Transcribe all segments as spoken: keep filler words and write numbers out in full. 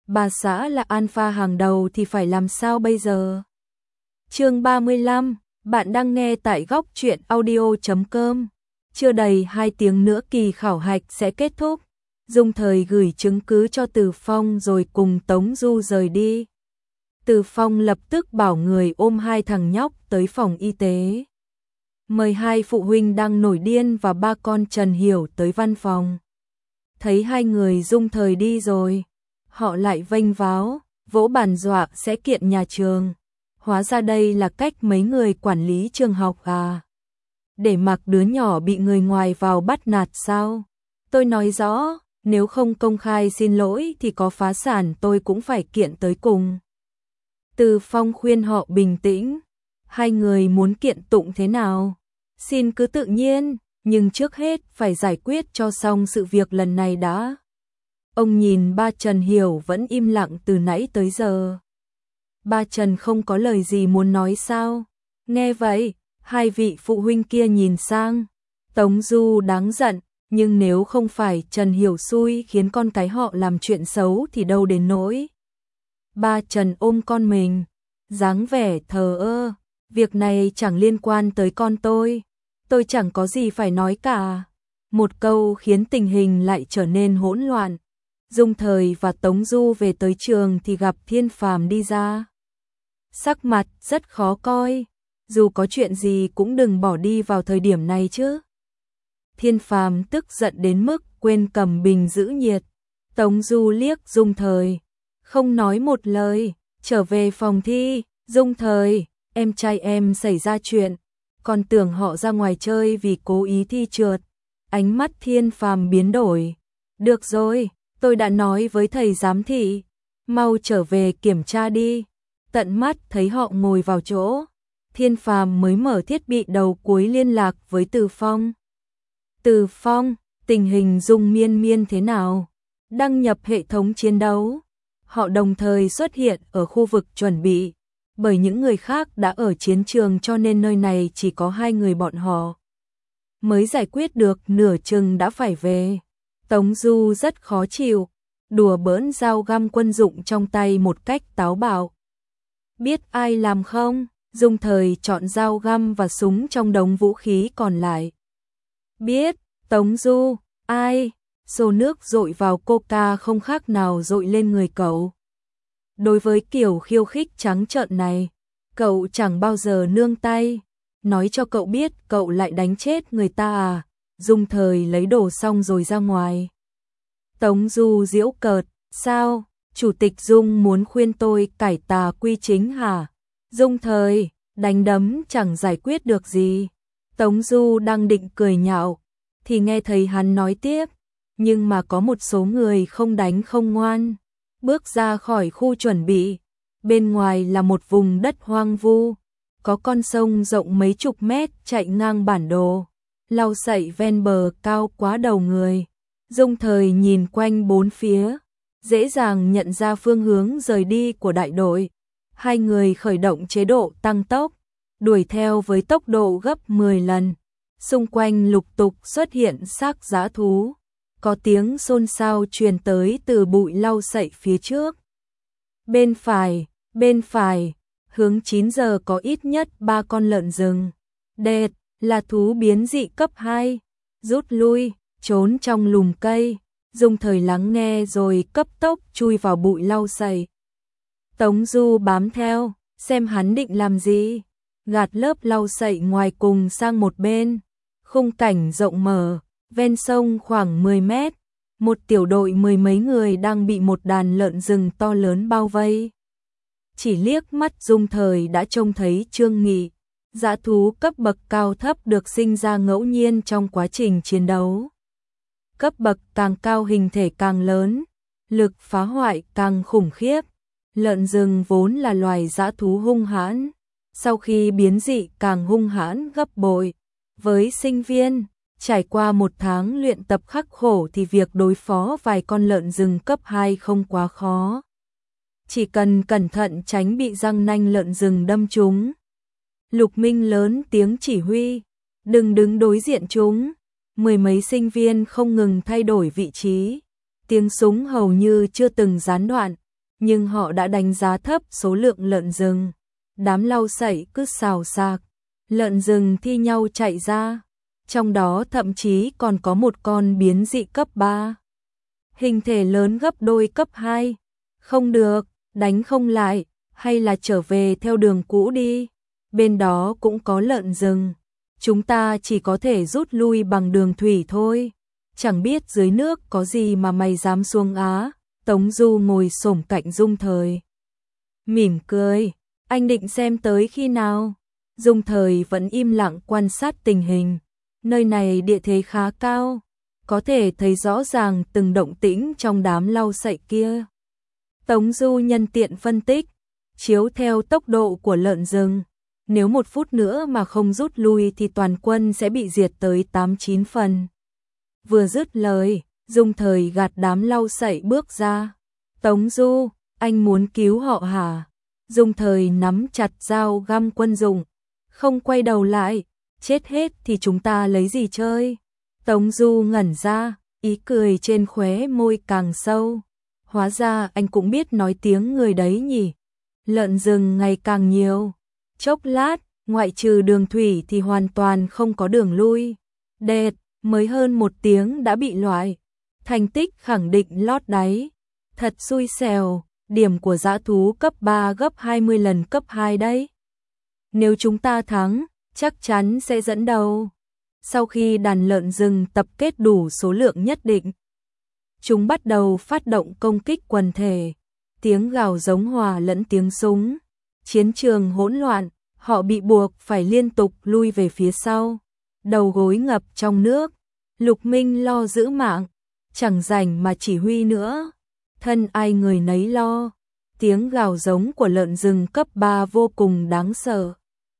bà xã là alpha hàng đầu thì phải làm sao bây giờ? Chương ba mươi lăm, bạn đang nghe tại góc truyện audio chấm com. Chưa đầy hai tiếng nữa kỳ khảo hạch sẽ kết thúc. Dung Thời gửi chứng cứ cho Từ Phong rồi cùng Tống Du rời đi. Từ Phong lập tức bảo người ôm hai thằng nhóc tới phòng y tế. Mời hai phụ huynh đang nổi điên và ba con Trần Hiểu tới văn phòng. Thấy hai người Dung Thời đi rồi, họ lại vênh váo, vỗ bàn dọa sẽ kiện nhà trường. Hóa ra đây là cách mấy người quản lý trường học à? Để mặc đứa nhỏ bị người ngoài vào bắt nạt sao? Tôi nói rõ, nếu không công khai xin lỗi thì có phá sản tôi cũng phải kiện tới cùng. Từ Phong khuyên họ bình tĩnh. Hai người muốn kiện tụng thế nào? Xin cứ tự nhiên, nhưng trước hết phải giải quyết cho xong sự việc lần này đã. Ông nhìn ba Trần Hiểu vẫn im lặng từ nãy tới giờ. Ba Trần không có lời gì muốn nói sao? Nghe vậy, hai vị phụ huynh kia nhìn sang. Tống Du đáng giận, nhưng nếu không phải Trần Hiểu xui khiến con cái họ làm chuyện xấu thì đâu đến nỗi. Ba Trần ôm con mình, dáng vẻ thờ ơ. Việc này chẳng liên quan tới con tôi. Tôi chẳng có gì phải nói cả. Một câu khiến tình hình lại trở nên hỗn loạn. Dung Thời và Tống Du về tới trường thì gặp Thiên Phàm đi ra. Sắc mặt rất khó coi. Dù có chuyện gì cũng đừng bỏ đi vào thời điểm này chứ. Thiên Phàm tức giận đến mức quên cầm bình giữ nhiệt. Tống Du liếc Dung Thời, không nói một lời, trở về phòng thi. Dung Thời, em trai em xảy ra chuyện, còn tưởng họ ra ngoài chơi vì cố ý thi trượt. Ánh mắt Thiên Phàm biến đổi. Được rồi, tôi đã nói với thầy giám thị, mau trở về kiểm tra đi. Tận mắt thấy họ ngồi vào chỗ, Thiên Phàm mới mở thiết bị đầu cuối liên lạc với Từ Phong. Từ Phong, tình hình Dung Miên Miên thế nào? Đăng nhập hệ thống chiến đấu. Họ đồng thời xuất hiện ở khu vực chuẩn bị. Bởi những người khác đã ở chiến trường cho nên nơi này chỉ có hai người bọn họ. Mới giải quyết được nửa chừng đã phải về. Tống Du rất khó chịu, đùa bỡn dao găm quân dụng trong tay một cách táo bạo. Biết ai làm không? Dung Thời chọn dao găm và súng trong đống vũ khí còn lại. Biết. Tống Du, ai? Xô nước dội vào coca không khác nào dội lên người cậu. Đối với kiểu khiêu khích trắng trợn này, cậu chẳng bao giờ nương tay. Nói cho cậu biết cậu lại đánh chết người ta à? Dung Thời lấy đồ xong rồi ra ngoài. Tống Du giễu cợt, sao? Chủ tịch Dung muốn khuyên tôi cải tà quy chính hả? Dung Thời, đánh đấm chẳng giải quyết được gì. Tống Du đang định cười nhạo, thì nghe thấy hắn nói tiếp, nhưng mà có một số người không đánh không ngoan. Bước ra khỏi khu chuẩn bị, bên ngoài là một vùng đất hoang vu, có con sông rộng mấy chục mét chạy ngang bản đồ, lau sậy ven bờ cao quá đầu người. Dung Thời nhìn quanh bốn phía, dễ dàng nhận ra phương hướng rời đi của đại đội. Hai người khởi động chế độ tăng tốc, đuổi theo với tốc độ gấp mười lần. Xung quanh lục tục xuất hiện xác dã thú. Có tiếng xôn xao truyền tới từ bụi lau sậy phía trước. Bên phải, bên phải, hướng chín giờ có ít nhất ba con lợn rừng. Đệt, là thú biến dị cấp hai. Rút lui, trốn trong lùm cây. Dung Thời lắng nghe rồi cấp tốc chui vào bụi lau sậy. Tống Du bám theo, xem hắn định làm gì. Gạt lớp lau sậy ngoài cùng sang một bên. Khung cảnh rộng mở. Ven sông khoảng mười mét, một tiểu đội mười mấy người đang bị một đàn lợn rừng to lớn bao vây. Chỉ liếc mắt Dung Thời đã trông thấy Trương Nghị, dã thú cấp bậc cao thấp được sinh ra ngẫu nhiên trong quá trình chiến đấu. Cấp bậc càng cao hình thể càng lớn, lực phá hoại càng khủng khiếp. Lợn rừng vốn là loài dã thú hung hãn, sau khi biến dị càng hung hãn gấp bội. Với sinh viên trải qua một tháng luyện tập khắc khổ thì việc đối phó vài con lợn rừng cấp hai không quá khó. Chỉ cần cẩn thận tránh bị răng nanh lợn rừng đâm chúng. Lục Minh lớn tiếng chỉ huy, đừng đứng đối diện chúng. Mười mấy sinh viên không ngừng thay đổi vị trí. Tiếng súng hầu như chưa từng gián đoạn. nhưng họ đã đánh giá thấp số lượng lợn rừng. Đám lau sậy cứ xào xạc, lợn rừng thi nhau chạy ra, trong đó thậm chí còn có một con biến dị cấp ba. Hình thể lớn gấp đôi cấp hai. Không được, đánh không lại, hay là trở về theo đường cũ đi. Bên đó cũng có lợn rừng. Chúng ta chỉ có thể rút lui bằng đường thủy thôi. Chẳng biết dưới nước có gì mà mày dám xuống á. Tống Du ngồi xổm cạnh Dung Thời, mỉm cười. Anh định xem tới khi nào? Dung Thời vẫn im lặng quan sát tình hình. Nơi này địa thế khá cao, có thể thấy rõ ràng từng động tĩnh trong đám lau sậy kia. Tống Du nhân tiện phân tích, chiếu theo tốc độ của lợn rừng, nếu một phút nữa mà không rút lui thì toàn quân sẽ bị diệt tới tám chín phần. Vừa dứt lời, Dung Thời gạt đám lau sậy bước ra. Tống Du, anh muốn cứu họ hả? Dung Thời nắm chặt dao găm quân dụng, không quay đầu lại, chết hết thì chúng ta lấy gì chơi? Tống Du ngẩn ra, ý cười trên khóe môi càng sâu. Hóa ra anh cũng biết nói tiếng người đấy nhỉ. Lợn rừng ngày càng nhiều. Chốc lát, ngoại trừ đường thủy thì hoàn toàn không có đường lui. Đệt, mới hơn một tiếng đã bị loại. Thành tích khẳng định lót đáy. Thật xui xẻo, điểm của dã thú cấp ba gấp hai mươi lần cấp hai đấy. Nếu chúng ta thắng, chắc chắn sẽ dẫn đầu. Sau khi đàn lợn rừng tập kết đủ số lượng nhất định, chúng bắt đầu phát động công kích quần thể. Tiếng gào giống hòa lẫn tiếng súng. Chiến trường hỗn loạn, họ bị buộc phải liên tục lui về phía sau. Đầu gối ngập trong nước. Lục Minh lo giữ mạng, chẳng rảnh mà chỉ huy nữa. Thân ai người nấy lo. Tiếng gào giống của lợn rừng cấp ba vô cùng đáng sợ.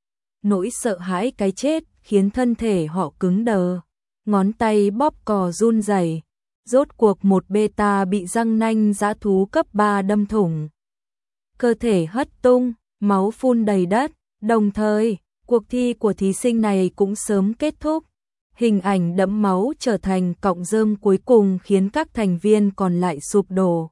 Nỗi sợ hãi cái chết khiến thân thể họ cứng đờ. Ngón tay bóp cò run rẩy. Rốt cuộc một beta bị răng nanh dã thú cấp ba đâm thủng. Cơ thể hất tung, máu phun đầy đất. Đồng thời, cuộc thi của thí sinh này cũng sớm kết thúc. Hình ảnh đẫm máu trở thành cọng rơm cuối cùng khiến các thành viên còn lại sụp đổ.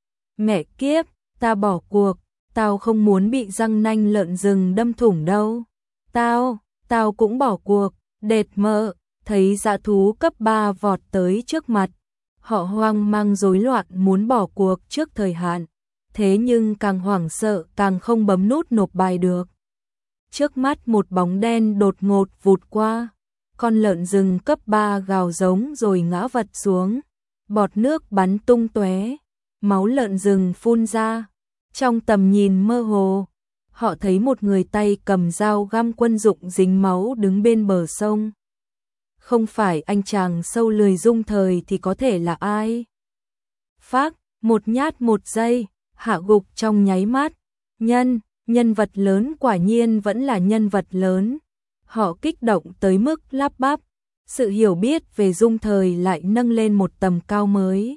Mẹ kiếp, ta bỏ cuộc, tao không muốn bị răng nanh lợn rừng đâm thủng đâu. Tao, tao cũng bỏ cuộc. Đệt mợ, thấy dã thú cấp ba vọt tới trước mặt. Họ hoang mang rối loạn muốn bỏ cuộc trước thời hạn. Thế nhưng càng hoảng sợ càng không bấm nút nộp bài được. Trước mắt một bóng đen đột ngột vụt qua. Con lợn rừng cấp ba gào giống rồi ngã vật xuống. Bọt nước bắn tung tóe, máu lợn rừng phun ra. Trong tầm nhìn mơ hồ, họ thấy một người tay cầm dao găm quân dụng dính máu đứng bên bờ sông. Không phải anh chàng sâu lười Dung Thời thì có thể là ai? Phác, một nhát một giây, hạ gục trong nháy mắt. Nhân, nhân vật lớn quả nhiên vẫn là nhân vật lớn. Họ kích động tới mức lắp bắp. Sự hiểu biết về Dung Thời lại nâng lên một tầm cao mới.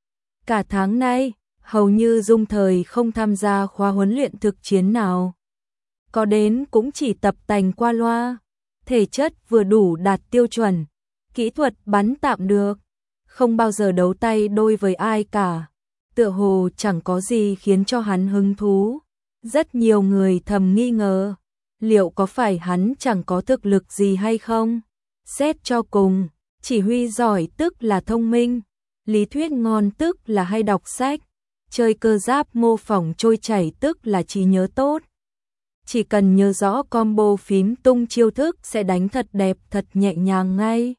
Cả tháng nay, hầu như Dung Thời không tham gia khóa huấn luyện thực chiến nào. Có đến cũng chỉ tập tành qua loa. Thể chất vừa đủ đạt tiêu chuẩn. Kỹ thuật bắn tạm được. Không bao giờ đấu tay đôi với ai cả. Tựa hồ chẳng có gì khiến cho hắn hứng thú. Rất nhiều người thầm nghi ngờ. Liệu có phải hắn chẳng có thực lực gì hay không? Xét cho cùng, chỉ huy giỏi tức là thông minh. Lý thuyết ngon tức là hay đọc sách. Chơi cơ giáp mô phỏng trôi chảy tức là trí nhớ tốt. Chỉ cần nhớ rõ combo phím tung chiêu thức sẽ đánh thật đẹp thật nhẹ nhàng ngay.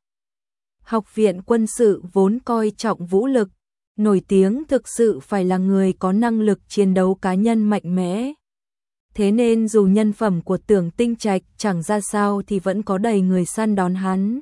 Học viện quân sự vốn coi trọng vũ lực. Nổi tiếng thực sự phải là người có năng lực chiến đấu cá nhân mạnh mẽ. Thế nên dù nhân phẩm của Tưởng Tinh Trạch chẳng ra sao thì vẫn có đầy người săn đón hắn.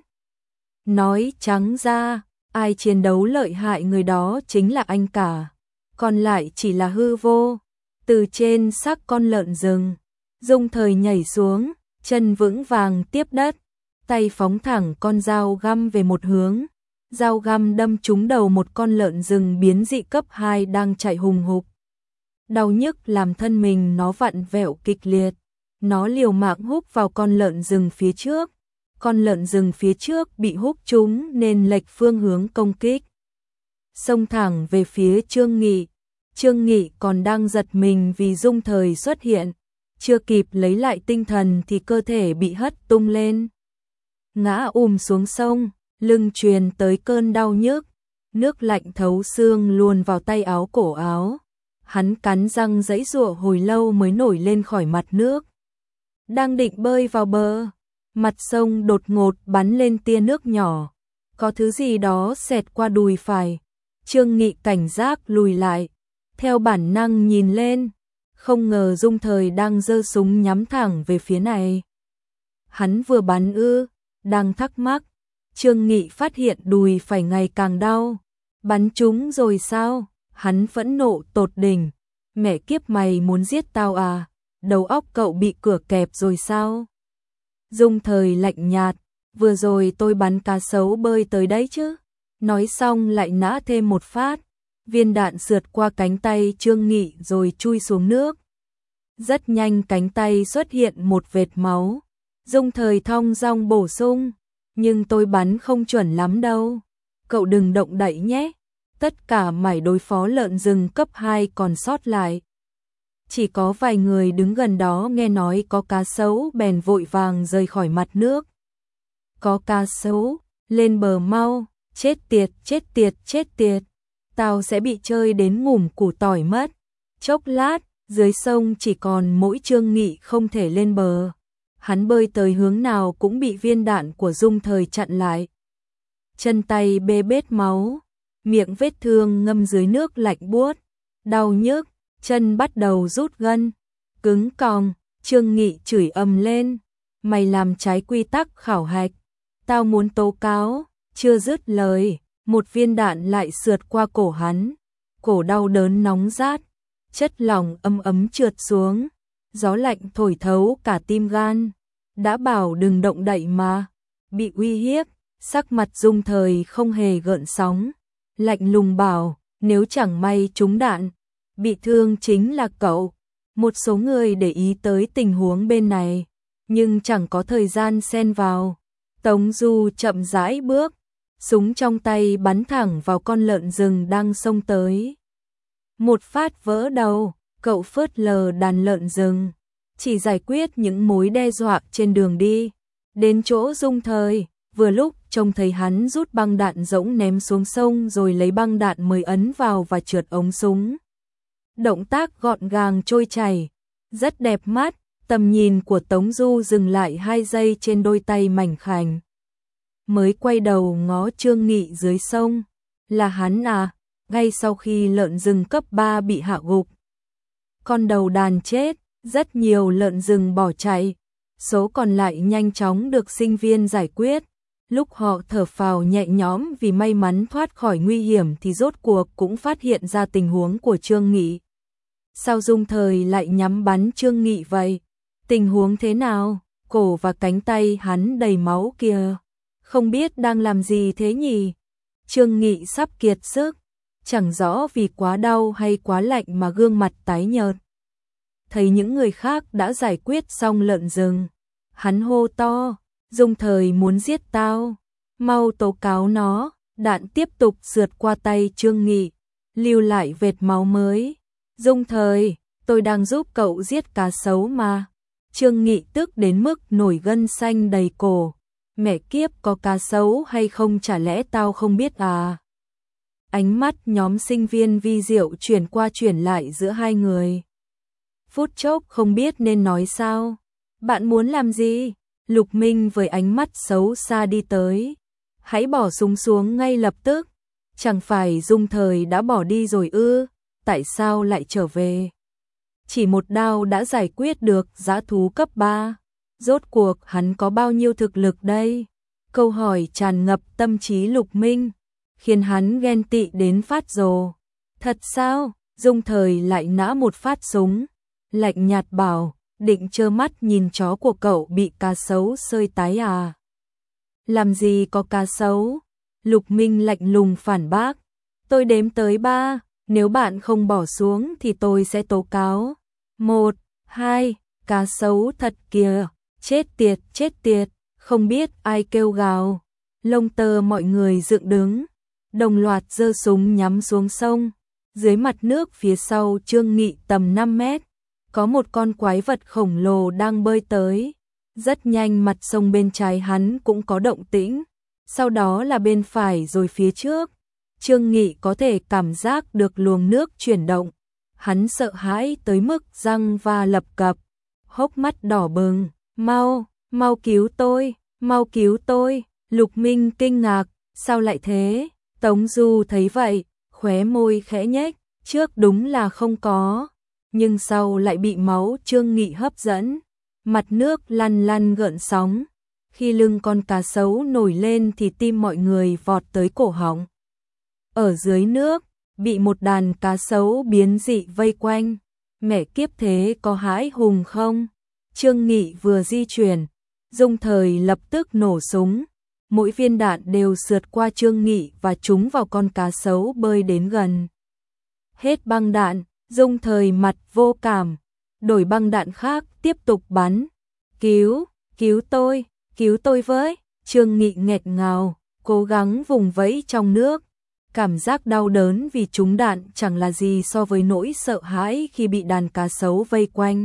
Nói trắng ra, ai chiến đấu lợi hại người đó chính là anh cả. Còn lại chỉ là hư vô. Từ trên xác con lợn rừng, Dung Thời nhảy xuống, chân vững vàng tiếp đất. Tay phóng thẳng con dao găm về một hướng. Dao găm đâm trúng đầu một con lợn rừng biến dị cấp hai đang chạy hùng hục. Đau nhức làm thân mình nó vặn vẹo kịch liệt. Nó liều mạng húc vào con lợn rừng phía trước. Con lợn rừng phía trước bị húc trúng nên lệch phương hướng công kích. Xông thẳng về phía Trương Nghị. Trương Nghị còn đang giật mình vì Dung Thời xuất hiện, chưa kịp lấy lại tinh thần thì cơ thể bị hất tung lên. Ngã ùm xuống sông, lưng truyền tới cơn đau nhức, nước lạnh thấu xương luồn vào tay áo cổ áo. Hắn cắn răng giãy giụa hồi lâu mới nổi lên khỏi mặt nước. Đang định bơi vào bờ, mặt sông đột ngột bắn lên tia nước nhỏ. Có thứ gì đó xẹt qua đùi phải. Trương Nghị cảnh giác lùi lại, theo bản năng nhìn lên, không ngờ Dung Thời đang giơ súng nhắm thẳng về phía này. Hắn vừa bắn ư? Đang thắc mắc, Trương Nghị phát hiện đùi phải ngày càng đau. Bắn trúng rồi sao? Hắn phẫn nộ tột đỉnh. Mẹ kiếp, mày muốn giết tao à? Đầu óc cậu bị cửa kẹp rồi sao? Dung Thời lạnh nhạt, vừa rồi tôi bắn cá sấu bơi tới đấy chứ. Nói xong lại nã thêm một phát. Viên đạn sượt qua cánh tay Trương Nghị rồi chui xuống nước. Rất nhanh cánh tay xuất hiện một vệt máu. Dung Thời thong dong bổ sung, nhưng tôi bắn không chuẩn lắm đâu. Cậu đừng động đậy nhé. Tất cả mải đối phó lợn rừng cấp hai còn sót lại. Chỉ có vài người đứng gần đó nghe nói có cá sấu bèn vội vàng rời khỏi mặt nước. Có cá sấu, lên bờ mau, chết tiệt, chết tiệt, chết tiệt. Tao sẽ bị chơi đến ngủm củ tỏi mất. Chốc lát, dưới sông chỉ còn mỗi Trương Nghị không thể lên bờ. Hắn bơi tới hướng nào cũng bị viên đạn của Dung Thời chặn lại. Chân tay bê bết máu, miệng vết thương ngâm dưới nước lạnh buốt, đau nhức, chân bắt đầu rút gân, cứng còng. Trương Nghị chửi ầm lên, mày làm trái quy tắc khảo hạch, tao muốn tố cáo. Chưa dứt lời, một viên đạn lại sượt qua cổ hắn, cổ đau đớn nóng rát, chất lỏng ấm ấm trượt xuống, gió lạnh thổi thấu cả tim gan. Đã bảo đừng động đậy mà. Bị uy hiếp, sắc mặt Dung Thời không hề gợn sóng, lạnh lùng bảo, nếu chẳng may trúng đạn, bị thương chính là cậu. Một số người để ý tới tình huống bên này, nhưng chẳng có thời gian xen vào. Tống Du chậm rãi bước, súng trong tay bắn thẳng vào con lợn rừng đang xông tới. Một phát vỡ đầu, cậu phớt lờ đàn lợn rừng, chỉ giải quyết những mối đe dọa trên đường đi. Đến chỗ Dung Thời, vừa lúc trông thấy hắn rút băng đạn rỗng ném xuống sông rồi lấy băng đạn mới ấn vào và trượt ống súng. Động tác gọn gàng trôi chảy, rất đẹp mắt. Tầm nhìn của Tống Du dừng lại hai giây trên đôi tay mảnh khảnh. Mới quay đầu ngó Trương Nghị dưới sông. Là hắn à? Ngay sau khi lợn rừng cấp ba bị hạ gục, con đầu đàn chết, rất nhiều lợn rừng bỏ chạy, số còn lại nhanh chóng được sinh viên giải quyết. Lúc họ thở phào nhẹ nhõm vì may mắn thoát khỏi nguy hiểm thì rốt cuộc cũng phát hiện ra tình huống của Trương Nghị. Sao Dung Thời lại nhắm bắn Trương Nghị vậy? Tình huống thế nào? Cổ và cánh tay hắn đầy máu kìa. Không biết đang làm gì thế nhỉ? Trương Nghị sắp kiệt sức, chẳng rõ vì quá đau hay quá lạnh mà gương mặt tái nhợt. Thấy những người khác đã giải quyết xong lợn rừng, hắn hô to, Dung Thời muốn giết tao, mau tố cáo nó. Đạn tiếp tục sượt qua tay Trương Nghị, lưu lại vệt máu mới. Dung Thời, tôi đang giúp cậu giết cá sấu mà. Trương Nghị tức đến mức nổi gân xanh đầy cổ. Mẹ kiếp, có cá sấu hay không chả lẽ tao không biết à? Ánh mắt nhóm sinh viên vi diệu chuyển qua chuyển lại giữa hai người. Phút chốc không biết nên nói sao. Bạn muốn làm gì? Lục Minh với ánh mắt xấu xa đi tới. Hãy bỏ súng xuống ngay lập tức. Chẳng phải Dung Thời đã bỏ đi rồi ư? Tại sao lại trở về? Chỉ một đao đã giải quyết được dã thú cấp ba. Rốt cuộc hắn có bao nhiêu thực lực đây? Câu hỏi tràn ngập tâm trí Lục Minh, khiến hắn ghen tị đến phát rồ. Thật sao? Dung Thời lại nã một phát súng, lạnh nhạt bảo, định trơ mắt nhìn chó của cậu bị cá sấu sơi tái à? Làm gì có cá sấu? Lục Minh lạnh lùng phản bác, tôi đếm tới ba, nếu bạn không bỏ xuống thì tôi sẽ tố cáo. Một, hai, cá sấu thật kìa, chết tiệt, chết tiệt, không biết ai kêu gào. Lông tơ mọi người dựng đứng, đồng loạt giơ súng nhắm xuống sông. Dưới mặt nước phía sau Trương Nghị tầm năm mét, có một con quái vật khổng lồ đang bơi tới. Rất nhanh mặt sông bên trái hắn cũng có động tĩnh, sau đó là bên phải rồi phía trước. Trương Nghị có thể cảm giác được luồng nước chuyển động. Hắn sợ hãi tới mức răng va lập cập, hốc mắt đỏ bừng. Mau, mau cứu tôi, mau cứu tôi. Lục Minh kinh ngạc, sao lại thế? Tống Du thấy vậy, khóe môi khẽ nhếch, trước đúng là không có, nhưng sau lại bị máu Trương Nghị hấp dẫn. Mặt nước lăn lăn gợn sóng, khi lưng con cá sấu nổi lên thì tim mọi người vọt tới cổ họng. Ở dưới nước, bị một đàn cá sấu biến dị vây quanh, mẹ kiếp thế có hãi hùng không? Trương Nghị vừa di chuyển, Dung Thời lập tức nổ súng, mỗi viên đạn đều sượt qua Trương Nghị và trúng vào con cá sấu bơi đến gần. Hết băng đạn, Dung Thời mặt vô cảm, đổi băng đạn khác tiếp tục bắn. Cứu, cứu tôi, cứu tôi với. Trương Nghị nghẹt ngào, cố gắng vùng vẫy trong nước. Cảm giác đau đớn vì trúng đạn chẳng là gì so với nỗi sợ hãi khi bị đàn cá sấu vây quanh.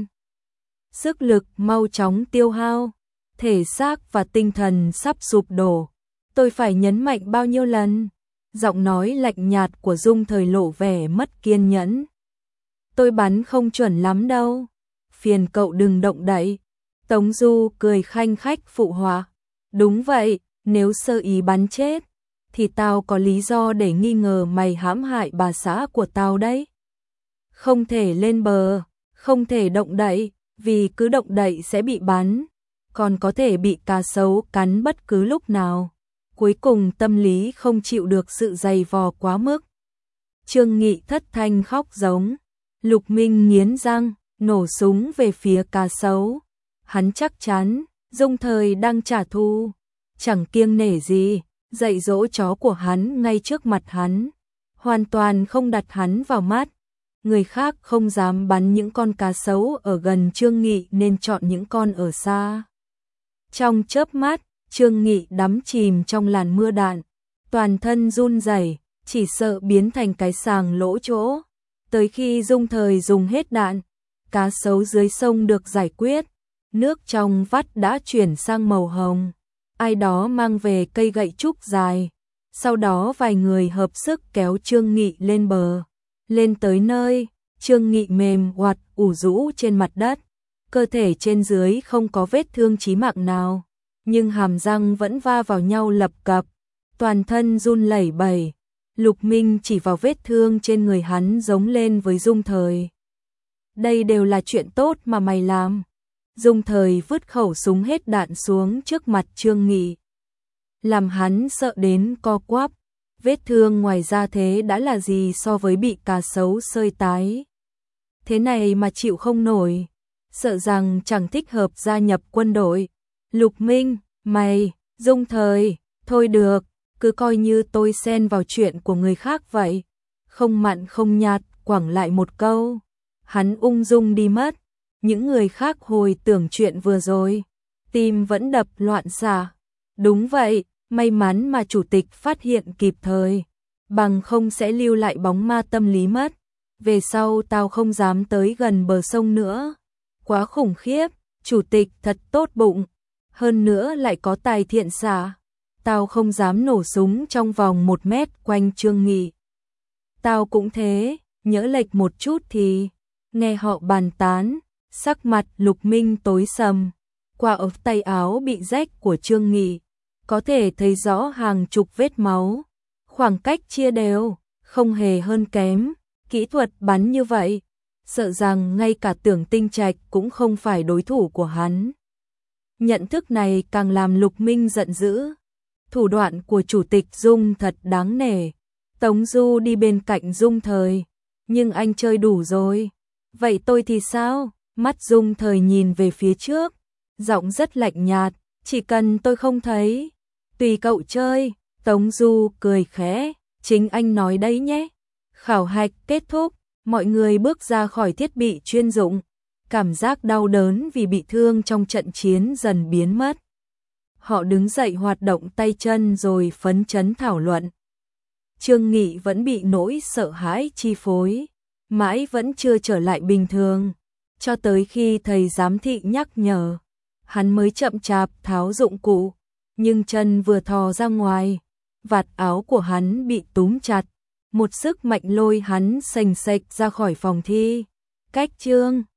Sức lực mau chóng tiêu hao, thể xác và tinh thần sắp sụp đổ. Tôi phải nhấn mạnh bao nhiêu lần? Giọng nói lạnh nhạt của Dung Thời lộ vẻ mất kiên nhẫn. Tôi bắn không chuẩn lắm đâu. Phiền cậu đừng động đậy. Tống Du cười khanh khách phụ họa. Đúng vậy, nếu sơ ý bắn chết, thì tao có lý do để nghi ngờ mày hãm hại bà xã của tao đấy. Không thể lên bờ, không thể động đậy, vì cứ động đậy sẽ bị bắn, còn có thể bị cá sấu cắn bất cứ lúc nào. Cuối cùng tâm lý không chịu được sự dày vò quá mức. Trương Nghị thất thanh khóc giống. Lục Minh nghiến răng, nổ súng về phía cá sấu. Hắn chắc chắn, Dung Thời đang trả thù, chẳng kiêng nể gì, dạy dỗ chó của hắn ngay trước mặt hắn, hoàn toàn không đặt hắn vào mắt. Người khác không dám bắn những con cá sấu ở gần Trương Nghị nên chọn những con ở xa. Trong chớp mắt, Trương Nghị đắm chìm trong làn mưa đạn, toàn thân run rẩy, chỉ sợ biến thành cái sàng lỗ chỗ. Tới khi Dung Thời dùng hết đạn, cá sấu dưới sông được giải quyết, nước trong vắt đã chuyển sang màu hồng. Ai đó mang về cây gậy trúc dài, sau đó vài người hợp sức kéo Trương Nghị lên bờ. Lên tới nơi, Trương Nghị mềm oặt ủ rũ trên mặt đất, cơ thể trên dưới không có vết thương chí mạng nào, nhưng hàm răng vẫn va vào nhau lập cập, toàn thân run lẩy bẩy. Lục Minh chỉ vào vết thương trên người hắn giống lên với Dung Thời. Đây đều là chuyện tốt mà mày làm. Dung Thời vứt khẩu súng hết đạn xuống trước mặt Trương Nghị, làm hắn sợ đến co quắp. Vết thương ngoài da thế đã là gì so với bị cá sấu sơi tái. Thế này mà chịu không nổi, sợ rằng chẳng thích hợp gia nhập quân đội. Lục Minh, mày, Dung Thời, thôi được, cứ coi như tôi xen vào chuyện của người khác vậy. Không mặn không nhạt, quẳng lại một câu. Hắn ung dung đi mất. Những người khác hồi tưởng chuyện vừa rồi, tim vẫn đập loạn xạ. Đúng vậy, may mắn mà chủ tịch phát hiện kịp thời, bằng không sẽ lưu lại bóng ma tâm lý mất. Về sau tao không dám tới gần bờ sông nữa. Quá khủng khiếp, chủ tịch thật tốt bụng, hơn nữa lại có tài thiện xạ. Tao không dám nổ súng trong vòng một mét quanh Trương Nghị. Tao cũng thế, nhỡ lệch một chút thì... Nghe họ bàn tán, sắc mặt Lục Minh tối sầm. Qua ống tay áo bị rách của Trương Nghị, có thể thấy rõ hàng chục vết máu. Khoảng cách chia đều, không hề hơn kém. Kỹ thuật bắn như vậy, sợ rằng ngay cả Tưởng Tinh Trạch cũng không phải đối thủ của hắn. Nhận thức này càng làm Lục Minh giận dữ. Thủ đoạn của chủ tịch Dung thật đáng nể. Tống Du đi bên cạnh Dung Thời, nhưng anh chơi đủ rồi. Vậy tôi thì sao? Mắt Dung Thời nhìn về phía trước, giọng rất lạnh nhạt, chỉ cần tôi không thấy, tùy cậu chơi. Tống Du cười khẽ, chính anh nói đấy nhé. Khảo hạch kết thúc, mọi người bước ra khỏi thiết bị chuyên dụng, cảm giác đau đớn vì bị thương trong trận chiến dần biến mất. Họ đứng dậy hoạt động tay chân rồi phấn chấn thảo luận. Trương Nghị vẫn bị nỗi sợ hãi chi phối, mãi vẫn chưa trở lại bình thường, cho tới khi thầy giám thị nhắc nhở, hắn mới chậm chạp tháo dụng cụ, nhưng chân vừa thò ra ngoài, vạt áo của hắn bị túm chặt, một sức mạnh lôi hắn xềnh xệch ra khỏi phòng thi. Cách Trương